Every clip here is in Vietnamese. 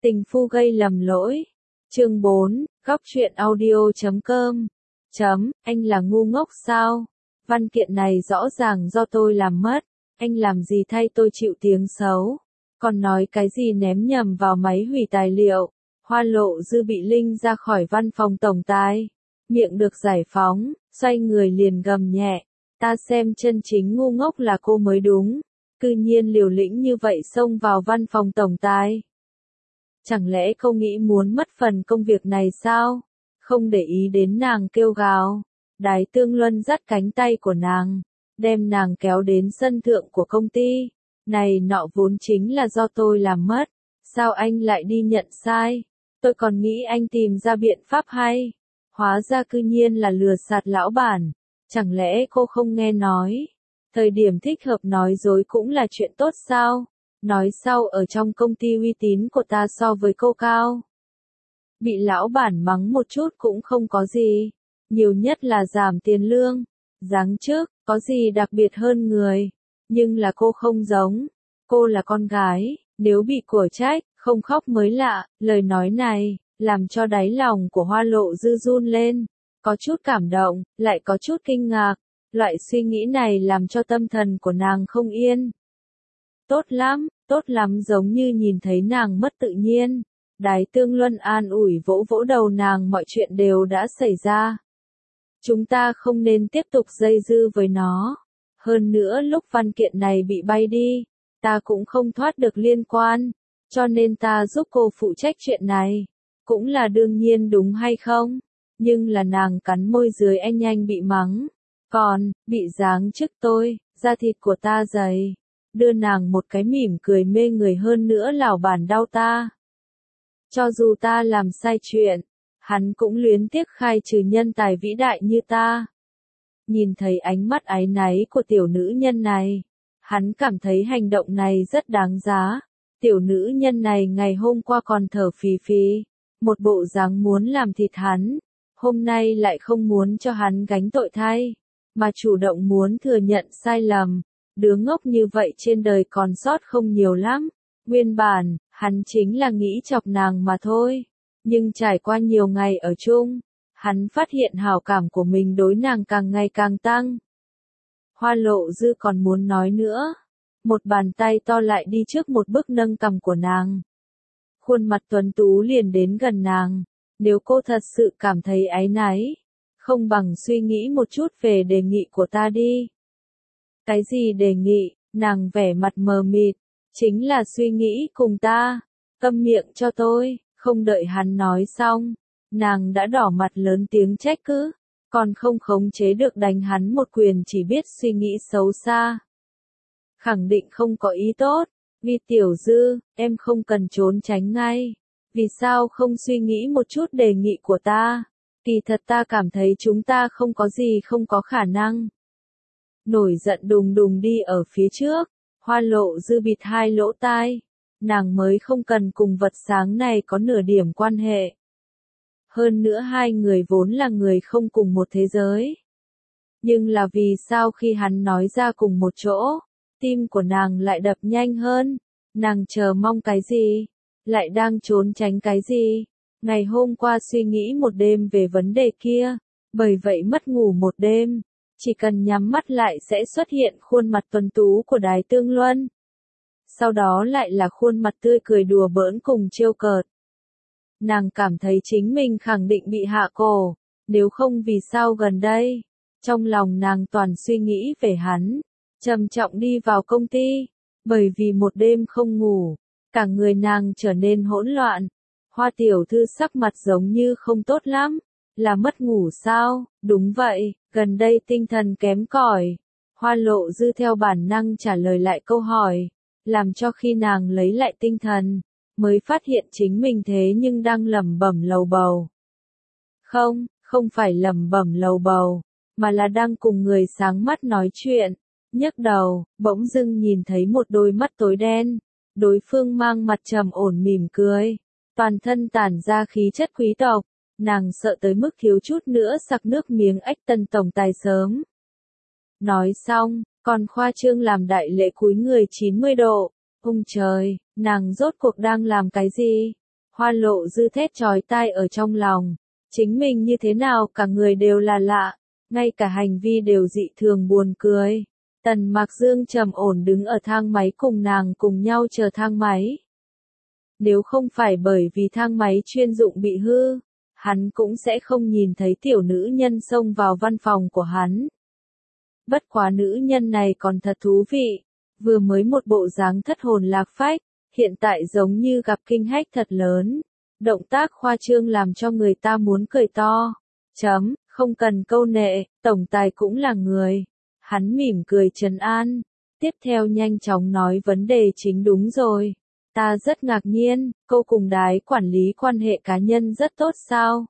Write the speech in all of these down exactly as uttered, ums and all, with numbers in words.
Tình phu gây lầm lỗi. Chương bốn, góc truyện audio chấm com. Chấm, anh là ngu ngốc sao? Văn kiện này rõ ràng do tôi làm mất, anh làm gì thay tôi chịu tiếng xấu, còn nói cái gì ném nhầm vào máy hủy tài liệu. Hoa Lộ Dư bị linh ra khỏi văn phòng tổng tài, miệng được giải phóng, xoay người liền gầm nhẹ, ta xem chân chính ngu ngốc là cô mới đúng, cư nhiên liều lĩnh như vậy xông vào văn phòng tổng tài. Chẳng lẽ cô nghĩ muốn mất phần công việc này sao? Không để ý đến nàng kêu gào, Đái Tương Luân dắt cánh tay của nàng, đem nàng kéo đến sân thượng của công ty. Này nọ vốn chính là do tôi làm mất, sao anh lại đi nhận sai? Tôi còn nghĩ anh tìm ra biện pháp hay, hóa ra cư nhiên là lừa sạt lão bản. Chẳng lẽ cô không nghe nói, thời điểm thích hợp nói dối cũng là chuyện tốt sao? Nói sau ở trong công ty uy tín của ta so với cô cao. Bị lão bản mắng một chút cũng không có gì, nhiều nhất là giảm tiền lương. Giáng chức, có gì đặc biệt hơn người, nhưng là cô không giống, cô là con gái, nếu bị của trách, không khóc mới lạ. Lời nói này, làm cho đáy lòng của Hoa Lộ Dư run lên, có chút cảm động, lại có chút kinh ngạc, loại suy nghĩ này làm cho tâm thần của nàng không yên. Tốt lắm, tốt lắm giống như nhìn thấy nàng mất tự nhiên. Đái Tương Luân an ủi vỗ vỗ đầu nàng, mọi chuyện đều đã xảy ra. Chúng ta không nên tiếp tục dây dưa với nó. Hơn nữa lúc văn kiện này bị bay đi, ta cũng không thoát được liên quan, cho nên ta giúp cô phụ trách chuyện này. Cũng là đương nhiên đúng hay không? Nhưng là nàng cắn môi dưới anh nhanh bị mắng. Còn, bị giáng chức tôi, da thịt của ta dày. Đưa nàng một cái mỉm cười mê người, hơn nữa lão bản đau ta. Cho dù ta làm sai chuyện, hắn cũng luyến tiếc khai trừ nhân tài vĩ đại như ta. Nhìn thấy ánh mắt áy náy của tiểu nữ nhân này, hắn cảm thấy hành động này rất đáng giá. Tiểu nữ nhân này ngày hôm qua còn thở phì phì, một bộ dáng muốn làm thịt hắn, hôm nay lại không muốn cho hắn gánh tội thay, mà chủ động muốn thừa nhận sai lầm. Đứa ngốc như vậy trên đời còn sót không nhiều lắm. Nguyên bản, hắn chính là nghĩ chọc nàng mà thôi. Nhưng trải qua nhiều ngày ở chung, hắn phát hiện hảo cảm của mình đối nàng càng ngày càng tăng. Hoa Lộ Dư còn muốn nói nữa. Một bàn tay to lại đi trước một bước nâng cằm của nàng. Khuôn mặt tuấn tú liền đến gần nàng. Nếu cô thật sự cảm thấy áy náy, không bằng suy nghĩ một chút về đề nghị của ta đi. Cái gì đề nghị? Nàng vẻ mặt mờ mịt. Chính là suy nghĩ cùng ta. Câm miệng cho tôi. Không đợi hắn nói xong, nàng đã đỏ mặt lớn tiếng trách cứ, còn không khống chế được đánh hắn một quyền, chỉ biết suy nghĩ xấu xa. Khẳng định không có ý tốt. Vì Tiểu Dư, em không cần trốn tránh ngay. Vì sao không suy nghĩ một chút đề nghị của ta? Kỳ thật ta cảm thấy chúng ta không có gì không có khả năng. Nổi giận đùng đùng đi ở phía trước, Hoa Lộ Dư bịt hai lỗ tai. Nàng mới không cần cùng vật sáng này có nửa điểm quan hệ. Hơn nữa hai người vốn là người không cùng một thế giới. Nhưng là vì sao khi hắn nói ra cùng một chỗ, tim của nàng lại đập nhanh hơn? Nàng chờ mong cái gì? Lại đang trốn tránh cái gì? Ngày hôm qua suy nghĩ một đêm về vấn đề kia, bởi vậy mất ngủ một đêm. Chỉ cần nhắm mắt lại sẽ xuất hiện khuôn mặt tuấn tú của Đái Tương Luân. Sau đó lại là khuôn mặt tươi cười đùa bỡn cùng trêu cợt. Nàng cảm thấy chính mình khẳng định bị hạ cổ, nếu không vì sao gần đây. Trong lòng nàng toàn suy nghĩ về hắn, trầm trọng đi vào công ty, bởi vì một đêm không ngủ, cả người nàng trở nên hỗn loạn. Hoa tiểu thư sắc mặt giống như không tốt lắm, là mất ngủ sao? Đúng vậy, gần đây tinh thần kém cỏi. Hoa Lộ Dư theo bản năng trả lời lại câu hỏi. Làm cho khi nàng lấy lại tinh thần, mới phát hiện chính mình thế nhưng đang lẩm bẩm lầu bầu. Không, không phải lẩm bẩm lầu bầu, mà là đang cùng người sáng mắt nói chuyện. Nhấc đầu, bỗng dưng nhìn thấy một đôi mắt tối đen, đối phương mang mặt trầm ổn mỉm cười, toàn thân tản ra khí chất quý tộc, nàng sợ tới mức thiếu chút nữa sặc nước miếng ếch. Tân tổng tài sớm. Nói xong, còn khoa trương làm đại lễ cúi người chín mươi độ. Ông trời, nàng rốt cuộc đang làm cái gì? Hoa Lộ Dư thét chói tai ở trong lòng. Chính mình như thế nào cả người đều là lạ, ngay cả hành vi đều dị thường buồn cười. Tần Mạc Dương trầm ổn đứng ở thang máy cùng nàng cùng nhau chờ thang máy. Nếu không phải bởi vì thang máy chuyên dụng bị hư, hắn cũng sẽ không nhìn thấy tiểu nữ nhân xông vào văn phòng của hắn. Bất quá nữ nhân này còn thật thú vị, vừa mới một bộ dáng thất hồn lạc phách, hiện tại giống như gặp kinh hách thật lớn. Động tác khoa trương làm cho người ta muốn cười to. Chấm, không cần câu nệ, tổng tài cũng là người. Hắn mỉm cười trấn an, tiếp theo nhanh chóng nói vấn đề chính đúng rồi. Ta rất ngạc nhiên, cô cùng đái quản lý quan hệ cá nhân rất tốt sao?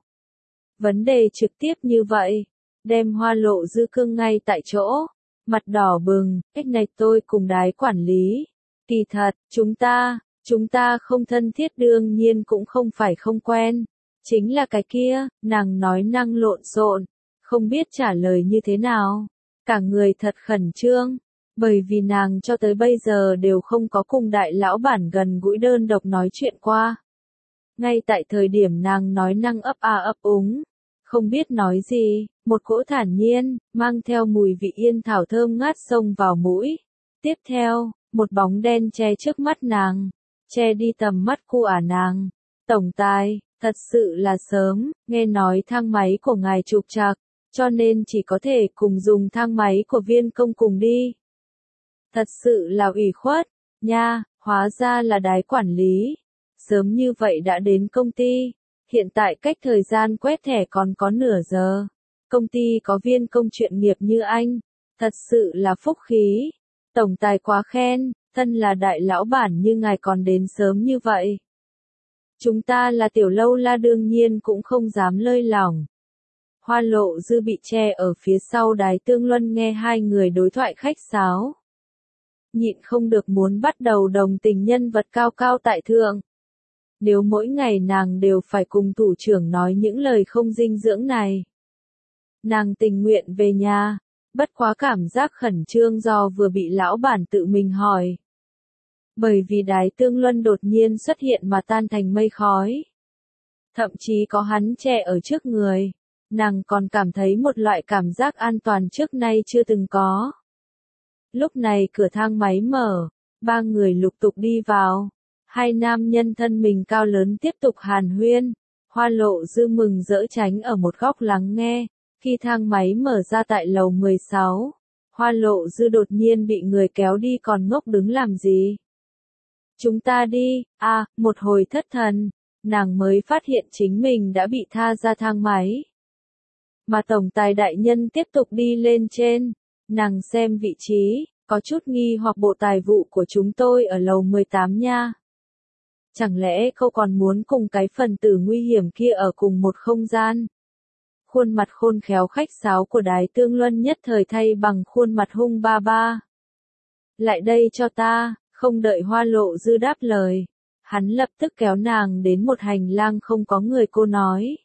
Vấn đề trực tiếp như vậy, đem Hoa Lộ Dư cương ngay tại chỗ, mặt đỏ bừng, cách này tôi cùng đái quản lý. Kỳ thật, chúng ta, chúng ta không thân thiết đương nhiên cũng không phải không quen. Chính là cái kia, nàng nói năng lộn xộn, không biết trả lời như thế nào. Cả người thật khẩn trương, bởi vì nàng cho tới bây giờ đều không có cùng đại lão bản gần gũi đơn độc nói chuyện qua. Ngay tại thời điểm nàng nói năng ấp a ấp úng, không biết nói gì, một cỗ thản nhiên, mang theo mùi vị yên thảo thơm ngát xông vào mũi. Tiếp theo, một bóng đen che trước mắt nàng, che đi tầm mắt của ả nàng. Tổng tài, thật sự là sớm, nghe nói thang máy của ngài trục trặc, cho nên chỉ có thể cùng dùng thang máy của viên công cùng đi. Thật sự là ủy khuất, nha, hóa ra là đái quản lý. Sớm như vậy đã đến công ty, hiện tại cách thời gian quét thẻ còn có nửa giờ. Công ty có viên công chuyên nghiệp như anh, thật sự là phúc khí. Tổng tài quá khen, thân là đại lão bản như ngài còn đến sớm như vậy. Chúng ta là tiểu lâu la đương nhiên cũng không dám lơi lỏng. Hoa Lộ Dư bị che ở phía sau đài tương luân nghe hai người đối thoại khách sáo. Nhịn không được muốn bắt đầu đồng tình nhân vật cao cao tại thượng. Nếu mỗi ngày nàng đều phải cùng thủ trưởng nói những lời không dinh dưỡng này. Nàng tình nguyện về nhà, bất quá cảm giác khẩn trương do vừa bị lão bản tự mình hỏi. Bởi vì đái tương luân đột nhiên xuất hiện mà tan thành mây khói. Thậm chí có hắn che ở trước người, nàng còn cảm thấy một loại cảm giác an toàn trước nay chưa từng có. Lúc này cửa thang máy mở, ba người lục tục đi vào. Hai nam nhân thân mình cao lớn tiếp tục hàn huyên. Hoa Lộ Dư mừng rỡ tránh ở một góc lắng nghe. Khi thang máy mở ra tại lầu mười sáu, Hoa Lộ Dư đột nhiên bị người kéo đi còn ngốc đứng làm gì. Chúng ta đi, à, một hồi thất thần, nàng mới phát hiện chính mình đã bị tha ra thang máy. Mà tổng tài đại nhân tiếp tục đi lên trên, nàng xem vị trí, có chút nghi hoặc bộ tài vụ của chúng tôi ở lầu mười tám nha. Chẳng lẽ cô còn muốn cùng cái phần tử nguy hiểm kia ở cùng một không gian? Khuôn mặt khôn khéo khách sáo của đái tương luân nhất thời thay bằng khuôn mặt hung ba ba. Lại đây cho ta, không đợi Hoa Lộ Dư đáp lời. Hắn lập tức kéo nàng đến một hành lang không có người cô nói.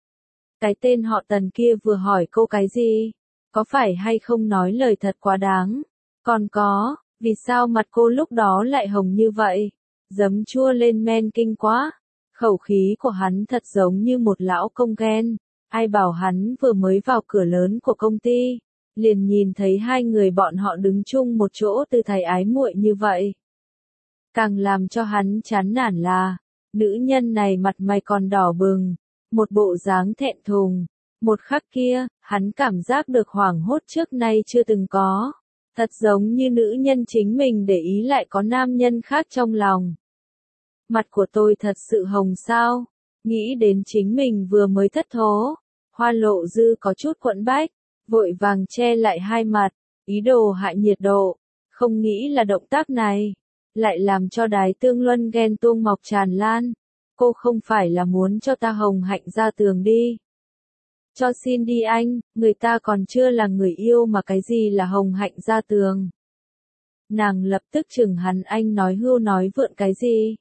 Cái tên họ Tần kia vừa hỏi cô cái gì? Có phải hay không nói lời thật quá đáng? Còn có, vì sao mặt cô lúc đó lại hồng như vậy? Giấm chua lên men kinh quá. Khẩu khí của hắn thật giống như một lão công ghen. Ai bảo hắn vừa mới vào cửa lớn của công ty, liền nhìn thấy hai người bọn họ đứng chung một chỗ từ thầy ái muội như vậy. Càng làm cho hắn chán nản là, nữ nhân này mặt mày còn đỏ bừng, một bộ dáng thẹn thùng. Một khắc kia, hắn cảm giác được hoảng hốt trước nay chưa từng có. Thật giống như nữ nhân chính mình để ý lại có nam nhân khác trong lòng. Mặt của tôi thật sự hồng sao? Nghĩ đến chính mình vừa mới thất thố. Hoa Lộ Dư có chút quẫn bách, vội vàng che lại hai mặt, ý đồ hạ nhiệt độ. Không nghĩ là động tác này lại làm cho đái tương luân ghen tuông mọc tràn lan. Cô không phải là muốn cho ta hồng hạnh ra tường đi. Cho xin đi anh, người ta còn chưa là người yêu mà cái gì là hồng hạnh ra tường. Nàng lập tức chừng hắn, anh nói hưu nói vượn cái gì?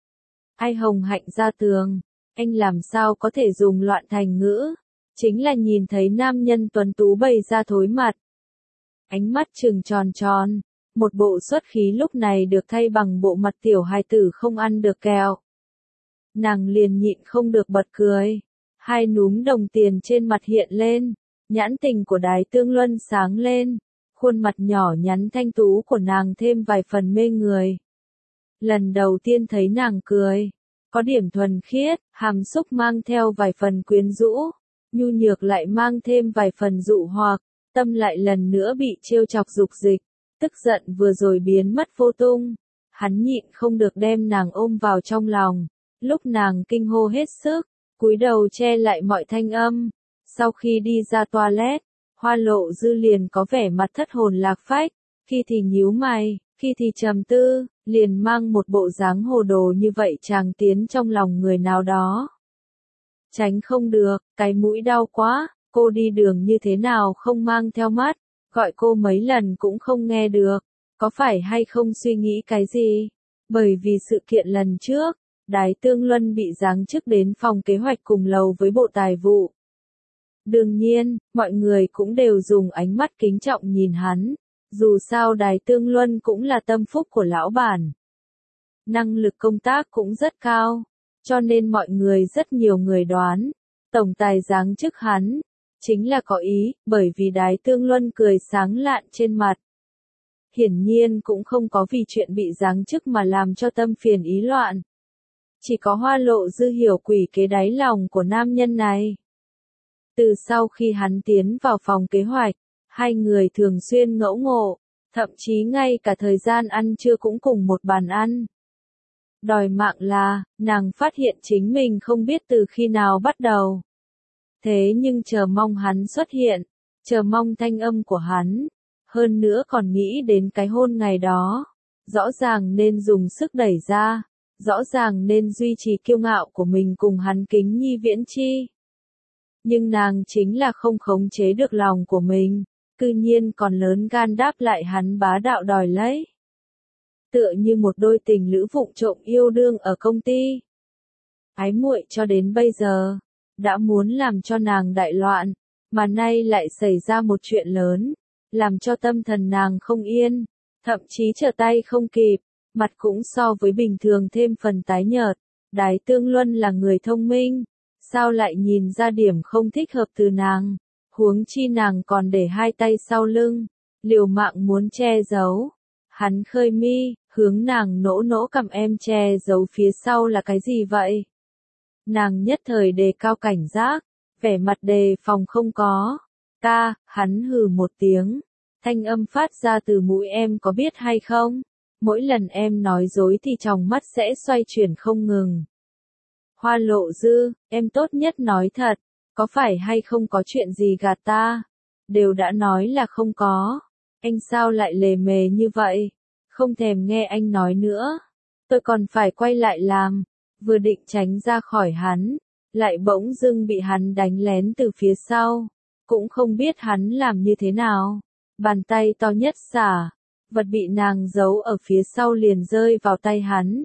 Ai hồng hạnh ra tường? Anh làm sao có thể dùng loạn thành ngữ? Chính là nhìn thấy nam nhân tuấn tú bày ra thối mặt. Ánh mắt trừng tròn tròn, một bộ xuất khí lúc này được thay bằng bộ mặt tiểu hài tử không ăn được kẹo. nàng liền nhịn không được bật cười. Hai núm đồng tiền trên mặt hiện lên, nhãn tình của Đái Tương Luân sáng lên, khuôn mặt nhỏ nhắn thanh tú của nàng thêm vài phần mê người. Lần đầu tiên thấy nàng cười, có điểm thuần khiết, hàm xúc mang theo vài phần quyến rũ, nhu nhược lại mang thêm vài phần dụ hoặc, tâm lại lần nữa bị trêu chọc dục dịch, tức giận vừa rồi biến mất vô tung. Hắn nhịn không được đem nàng ôm vào trong lòng, lúc nàng kinh hô hết sức, cúi đầu che lại mọi thanh âm. Sau khi đi ra toilet, Hoa Lộ Dư liền có vẻ mặt thất hồn lạc phách, khi thì nhíu mày, khi thì trầm tư, liền mang một bộ dáng hồ đồ như vậy chàng tiến trong lòng người nào đó. Tránh không được, cái mũi đau quá, cô đi đường như thế nào không mang theo mắt, gọi cô mấy lần cũng không nghe được, có phải hay không suy nghĩ cái gì? Bởi vì sự kiện lần trước, Đái Tương Luân bị giáng chức đến phòng kế hoạch cùng lầu với bộ tài vụ. Đương nhiên, mọi người cũng đều dùng ánh mắt kính trọng nhìn hắn, dù sao Đái Tương Luân cũng là tâm phúc của lão bản. Năng lực công tác cũng rất cao, cho nên mọi người rất nhiều người đoán, tổng tài giáng chức hắn, chính là có ý, bởi vì Đái Tương Luân cười sáng lạn trên mặt. Hiển nhiên cũng không có vì chuyện bị giáng chức mà làm cho tâm phiền ý loạn. Chỉ có Hoa Lộ Dư hiểu quỷ kế đáy lòng của nam nhân này. Từ sau khi hắn tiến vào phòng kế hoạch, hai người thường xuyên ngẫu ngộ, thậm chí ngay cả thời gian ăn trưa cũng cùng một bàn ăn. Đòi mạng là, nàng phát hiện chính mình không biết từ khi nào bắt đầu. Thế nhưng chờ mong hắn xuất hiện, chờ mong thanh âm của hắn, hơn nữa còn nghĩ đến cái hôn ngày đó. Rõ ràng nên dùng sức đẩy ra, rõ ràng nên duy trì kiêu ngạo của mình cùng hắn kính nhi viễn chi. Nhưng nàng chính là không khống chế được lòng của mình, cư nhiên còn lớn gan đáp lại hắn bá đạo đòi lấy. Tựa như một đôi tình lữ vụng trộm yêu đương ở công ty. Ái muội cho đến bây giờ, đã muốn làm cho nàng đại loạn, mà nay lại xảy ra một chuyện lớn, làm cho tâm thần nàng không yên, thậm chí trở tay không kịp, mặt cũng so với bình thường thêm phần tái nhợt. Đái Tương Luân là người thông minh, sao lại nhìn ra điểm không thích hợp từ nàng, huống chi nàng còn để hai tay sau lưng, liều mạng muốn che giấu. Hắn khơi mi, hướng nàng nỗ nỗ cầm em che giấu phía sau là cái gì vậy? Nàng nhất thời đề cao cảnh giác, vẻ mặt đề phòng không có. Ca, hắn hừ một tiếng, thanh âm phát ra từ mũi em có biết hay không? Mỗi lần em nói dối thì tròng mắt sẽ xoay chuyển không ngừng. Hoa Lộ Dư, em tốt nhất nói thật, có phải hay không có chuyện gì gạt ta? Đều đã nói là không có, anh sao lại lề mề như vậy? Không thèm nghe anh nói nữa, tôi còn phải quay lại làm. Vừa định tránh ra khỏi hắn, lại bỗng dưng bị hắn đánh lén từ phía sau, cũng không biết hắn làm như thế nào. Bàn tay to nhất xả, vật bị nàng giấu ở phía sau liền rơi vào tay hắn.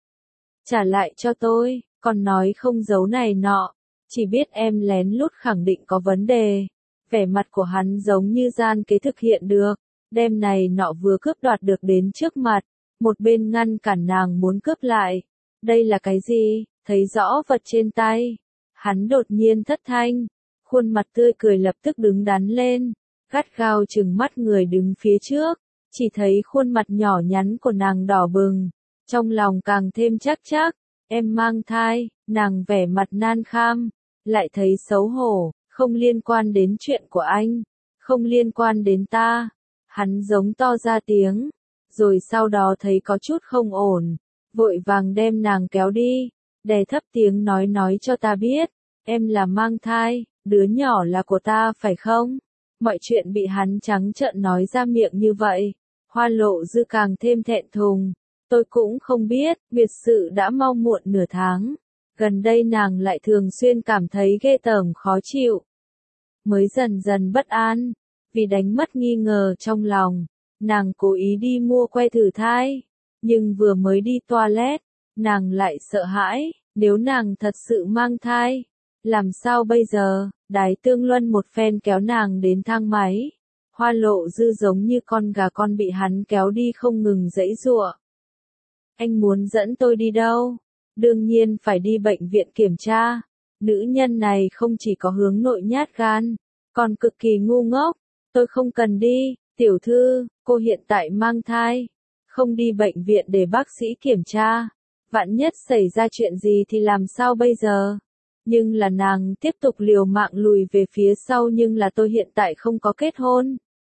Trả lại cho tôi, còn nói không giấu này nọ, chỉ biết em lén lút khẳng định có vấn đề. Vẻ mặt của hắn giống như gian kế thực hiện được, đem này nọ vừa cướp đoạt được đến trước mặt, một bên ngăn cản nàng muốn cướp lại. Đây là cái gì? Thấy rõ vật trên tay, hắn đột nhiên thất thanh, khuôn mặt tươi cười lập tức đứng đắn lên, gắt gao trừng mắt người đứng phía trước, chỉ thấy khuôn mặt nhỏ nhắn của nàng đỏ bừng, trong lòng càng thêm chắc chắc, em mang thai. Nàng vẻ mặt nan kham, lại thấy xấu hổ, không liên quan đến chuyện của anh, không liên quan đến ta. Hắn giống to ra tiếng, rồi sau đó thấy có chút không ổn, vội vàng đem nàng kéo đi, đè thấp tiếng nói nói cho ta biết, em là mang thai, đứa nhỏ là của ta phải không? Mọi chuyện bị hắn trắng trợn nói ra miệng như vậy, Hoa Lộ Dư càng thêm thẹn thùng. Tôi cũng không biết, biệt sự đã mau muộn nửa tháng, gần đây nàng lại thường xuyên cảm thấy ghê tởm khó chịu, mới dần dần bất an, vì đánh mất nghi ngờ trong lòng, nàng cố ý đi mua que thử thai, nhưng vừa mới đi toilet, nàng lại sợ hãi, nếu nàng thật sự mang thai, làm sao bây giờ? Đái Tương Luân một phen kéo nàng đến thang máy, Hoa Lộ Dư giống như con gà con bị hắn kéo đi không ngừng giãy giụa. Anh muốn dẫn tôi đi đâu? đương nhiên phải đi bệnh viện kiểm tra. Nữ nhân này không chỉ có hướng nội nhát gan, còn cực kỳ ngu ngốc. Tôi không cần đi, tiểu thư, cô hiện tại mang thai. Không đi bệnh viện để bác sĩ kiểm tra. Vạn nhất xảy ra chuyện gì thì làm sao bây giờ? Nhưng là nàng tiếp tục liều mạng lùi về phía sau, nhưng là tôi hiện tại không có kết hôn.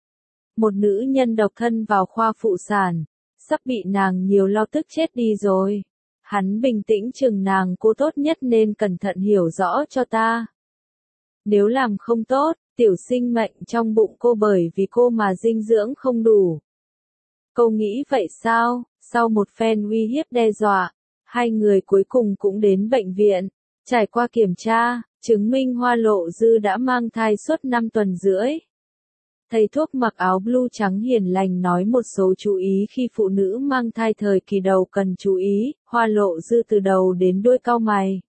Một nữ nhân độc thân vào khoa phụ sản, sắp bị nàng nhiều lo tức chết đi rồi. Hắn bình tĩnh chừng nàng, cô tốt nhất nên cẩn thận hiểu rõ cho ta. Nếu làm không tốt, tiểu sinh mệnh trong bụng cô bởi vì cô mà dinh dưỡng không đủ. Cô nghĩ vậy sao? Sau một phen uy hiếp đe dọa, hai người cuối cùng cũng đến bệnh viện. Trải qua kiểm tra, chứng minh Hoa Lộ Dư đã mang thai suốt năm tuần rưỡi. Thầy thuốc mặc áo blue trắng hiền lành nói một số chú ý khi phụ nữ mang thai thời kỳ đầu cần chú ý. Hoa Lộ Dư từ đầu đến đuôi cau mày.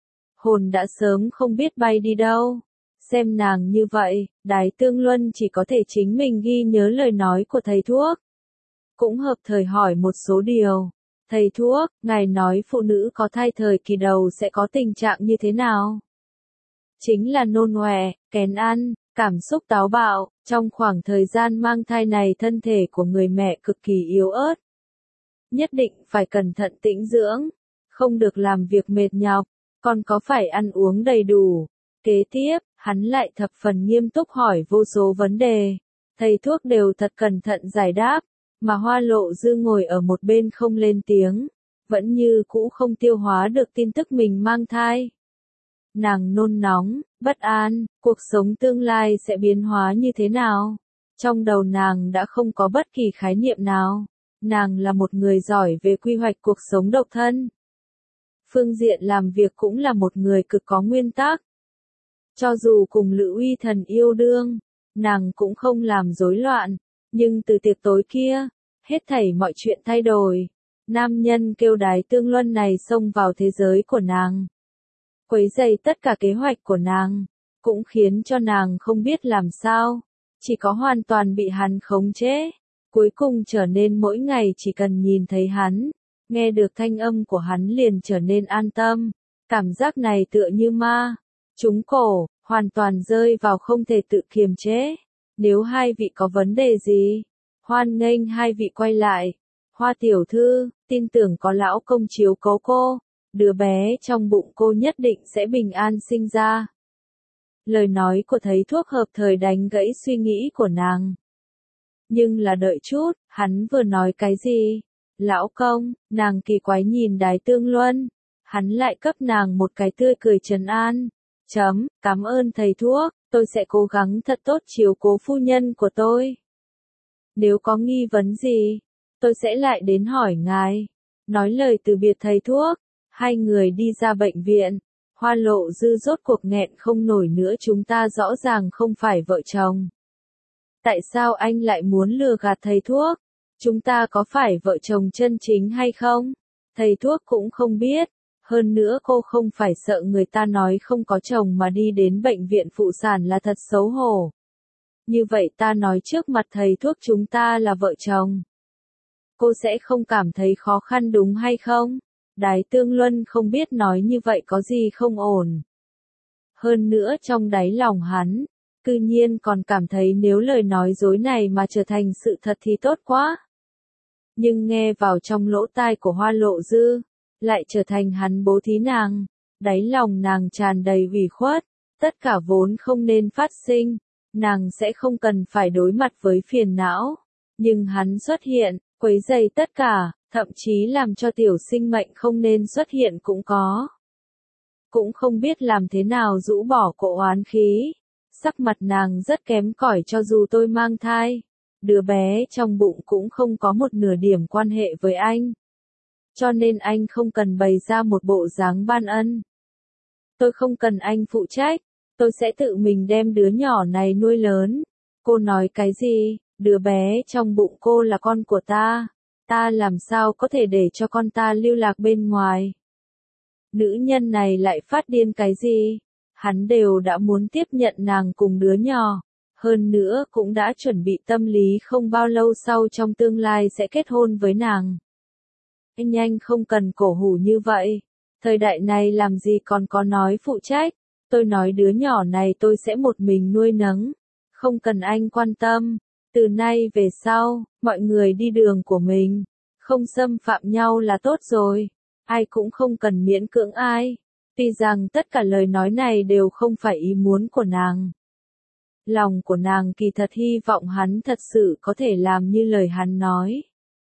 Hồn đã sớm không biết bay đi đâu. Xem nàng như vậy, Đái Tương Luân chỉ có thể chính mình ghi nhớ lời nói của thầy thuốc. Cũng hợp thời hỏi một số điều. Thầy thuốc, ngài nói phụ nữ có thai thời kỳ đầu sẽ có tình trạng như thế nào? Chính là nôn ọe, kén ăn, cảm xúc táo bạo. Trong khoảng thời gian mang thai này thân thể của người mẹ cực kỳ yếu ớt. Nhất định phải cẩn thận tĩnh dưỡng, không được làm việc mệt nhọc, còn có phải ăn uống đầy đủ. Kế tiếp, hắn lại thập phần nghiêm túc hỏi vô số vấn đề. Thầy thuốc đều thật cẩn thận giải đáp. Mà Hoa Lộ Dư ngồi ở một bên không lên tiếng, vẫn như cũ không tiêu hóa được tin tức mình mang thai. Nàng nôn nóng, bất an, cuộc sống tương lai sẽ biến hóa như thế nào? Trong đầu nàng đã không có bất kỳ khái niệm nào. Nàng là một người giỏi về quy hoạch cuộc sống độc thân. Phương diện làm việc cũng là một người cực có nguyên tắc. Cho dù cùng Lữ Uy Thần yêu đương, nàng cũng không làm rối loạn. Nhưng từ tiệc tối kia, hết thảy mọi chuyện thay đổi. Nam nhân kêu Đái Tương Luân này xông vào thế giới của nàng. Quấy rầy tất cả kế hoạch của nàng, cũng khiến cho nàng không biết làm sao. Chỉ có hoàn toàn bị hắn khống chế. Cuối cùng trở nên mỗi ngày chỉ cần nhìn thấy hắn, nghe được thanh âm của hắn liền trở nên an tâm. Cảm giác này tựa như ma. Trúng cổ, hoàn toàn rơi vào không thể tự kiềm chế. Nếu hai vị có vấn đề gì, hoan nghênh hai vị quay lại. Hoa tiểu thư, tin tưởng có lão công chiếu cố cô, đứa bé trong bụng cô nhất định sẽ bình an sinh ra. Lời nói của thầy thuốc hợp thời đánh gãy suy nghĩ của nàng. Nhưng là đợi chút, hắn vừa nói cái gì? Lão công, nàng kỳ quái nhìn Đái Tương Luân. Hắn lại cấp nàng một cái tươi cười trấn an. Chấm, cảm ơn thầy thuốc. Tôi sẽ cố gắng thật tốt chiếu cố phu nhân của tôi. Nếu có nghi vấn gì, tôi sẽ lại đến hỏi ngài. Nói lời từ biệt thầy thuốc, hai người đi ra bệnh viện. Hoa Lộ Dư rốt cuộc nghẹn không nổi nữa, chúng ta rõ ràng không phải vợ chồng. Tại sao anh lại muốn lừa gạt thầy thuốc? Chúng ta có phải vợ chồng chân chính hay không? Thầy thuốc cũng không biết. Hơn nữa cô không phải sợ người ta nói không có chồng mà đi đến bệnh viện phụ sản là thật xấu hổ. Như vậy ta nói trước mặt thầy thuốc chúng ta là vợ chồng. Cô sẽ không cảm thấy khó khăn đúng hay không? Đái Tương Luân không biết nói như vậy có gì không ổn. Hơn nữa trong đáy lòng hắn, cư nhiên còn cảm thấy nếu lời nói dối này mà trở thành sự thật thì tốt quá. Nhưng nghe vào trong lỗ tai của Hoa Lộ Dư, lại trở thành hắn bố thí nàng. Đáy lòng nàng tràn đầy ủy khuất, tất cả vốn không nên phát sinh, nàng sẽ không cần phải đối mặt với phiền não. Nhưng hắn xuất hiện, quấy rầy tất cả, thậm chí làm cho tiểu sinh mệnh không nên xuất hiện cũng có. Cũng không biết làm thế nào rũ bỏ cỗ oán khí. Sắc mặt nàng rất kém cỏi, cho dù tôi mang thai. Đứa bé trong bụng cũng không có một nửa điểm quan hệ với anh. Cho nên anh không cần bày ra một bộ dáng ban ân. Tôi không cần anh phụ trách, tôi sẽ tự mình đem đứa nhỏ này nuôi lớn. Cô nói cái gì? Đứa bé trong bụng cô là con của ta. Ta làm sao có thể để cho con ta lưu lạc bên ngoài? Nữ nhân này lại phát điên cái gì? Hắn đều đã muốn tiếp nhận nàng cùng đứa nhỏ. Hơn nữa cũng đã chuẩn bị tâm lý không bao lâu sau trong tương lai sẽ kết hôn với nàng. Anh nhanh không cần cổ hủ như vậy. Thời đại này làm gì còn có nói phụ trách, tôi nói đứa nhỏ này tôi sẽ một mình nuôi nấng, không cần anh quan tâm, từ nay về sau, mọi người đi đường của mình, không xâm phạm nhau là tốt rồi, ai cũng không cần miễn cưỡng ai, tuy rằng tất cả lời nói này đều không phải ý muốn của nàng. Lòng của nàng kỳ thật hy vọng hắn thật sự có thể làm như lời hắn nói.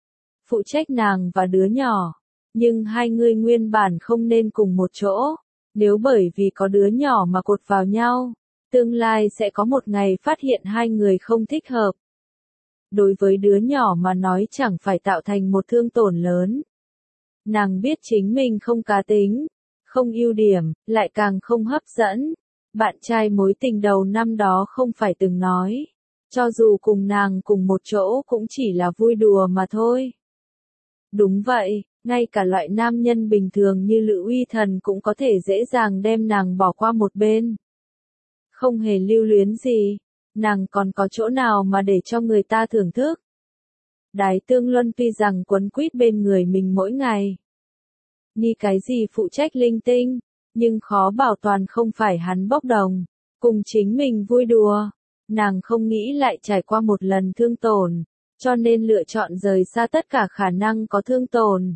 Phụ trách nàng và đứa nhỏ, nhưng hai người nguyên bản không nên cùng một chỗ, nếu bởi vì có đứa nhỏ mà cột vào nhau, tương lai sẽ có một ngày phát hiện hai người không thích hợp. Đối với đứa nhỏ mà nói chẳng phải tạo thành một thương tổn lớn. Nàng biết chính mình không cá tính, không ưu điểm, lại càng không hấp dẫn. Bạn trai mối tình đầu năm đó không phải từng nói, cho dù cùng nàng cùng một chỗ cũng chỉ là vui đùa mà thôi. Đúng vậy, ngay cả loại nam nhân bình thường như Lữ Uy Thần cũng có thể dễ dàng đem nàng bỏ qua một bên. Không hề lưu luyến gì, nàng còn có chỗ nào mà để cho người ta thưởng thức. Đái Tương Luân tuy rằng quấn quýt bên người mình mỗi ngày, như cái gì phụ trách linh tinh, nhưng khó bảo toàn không phải hắn bốc đồng, cùng chính mình vui đùa. Nàng không nghĩ lại trải qua một lần thương tổn, cho nên lựa chọn rời xa tất cả khả năng có thương tổn.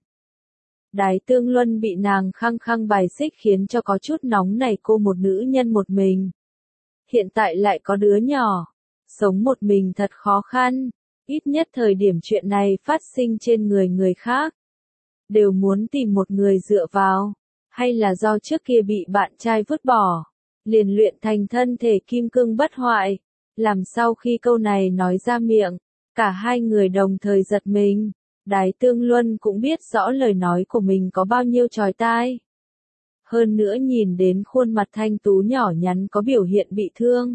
Đái Tương Luân bị nàng khăng khăng bài xích khiến cho có chút nóng nảy cô một nữ nhân một mình. Hiện tại lại có đứa nhỏ, sống một mình thật khó khăn, ít nhất thời điểm chuyện này phát sinh trên người người khác. Đều muốn tìm một người dựa vào, hay là do trước kia bị bạn trai vứt bỏ, liền luyện thành thân thể kim cương bất hoại. Làm sau khi câu này nói ra miệng, cả hai người đồng thời giật mình. Đái Tương Luân cũng biết rõ lời nói của mình có bao nhiêu chói tai. Hơn nữa nhìn đến khuôn mặt thanh tú nhỏ nhắn có biểu hiện bị thương.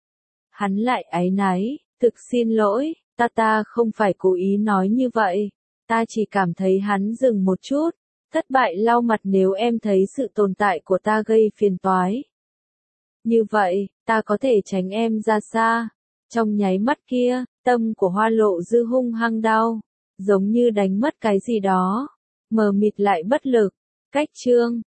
Hắn lại áy náy, thực xin lỗi, ta ta không phải cố ý nói như vậy, ta chỉ cảm thấy hắn dừng một chút, thất bại lau mặt nếu em thấy sự tồn tại của ta gây phiền toái. Như vậy, ta có thể tránh em ra xa. Trong nháy mắt kia, tâm của Hoa Lộ Dư hung hăng đau, giống như đánh mất cái gì đó, mờ mịt lại bất lực. Cách chương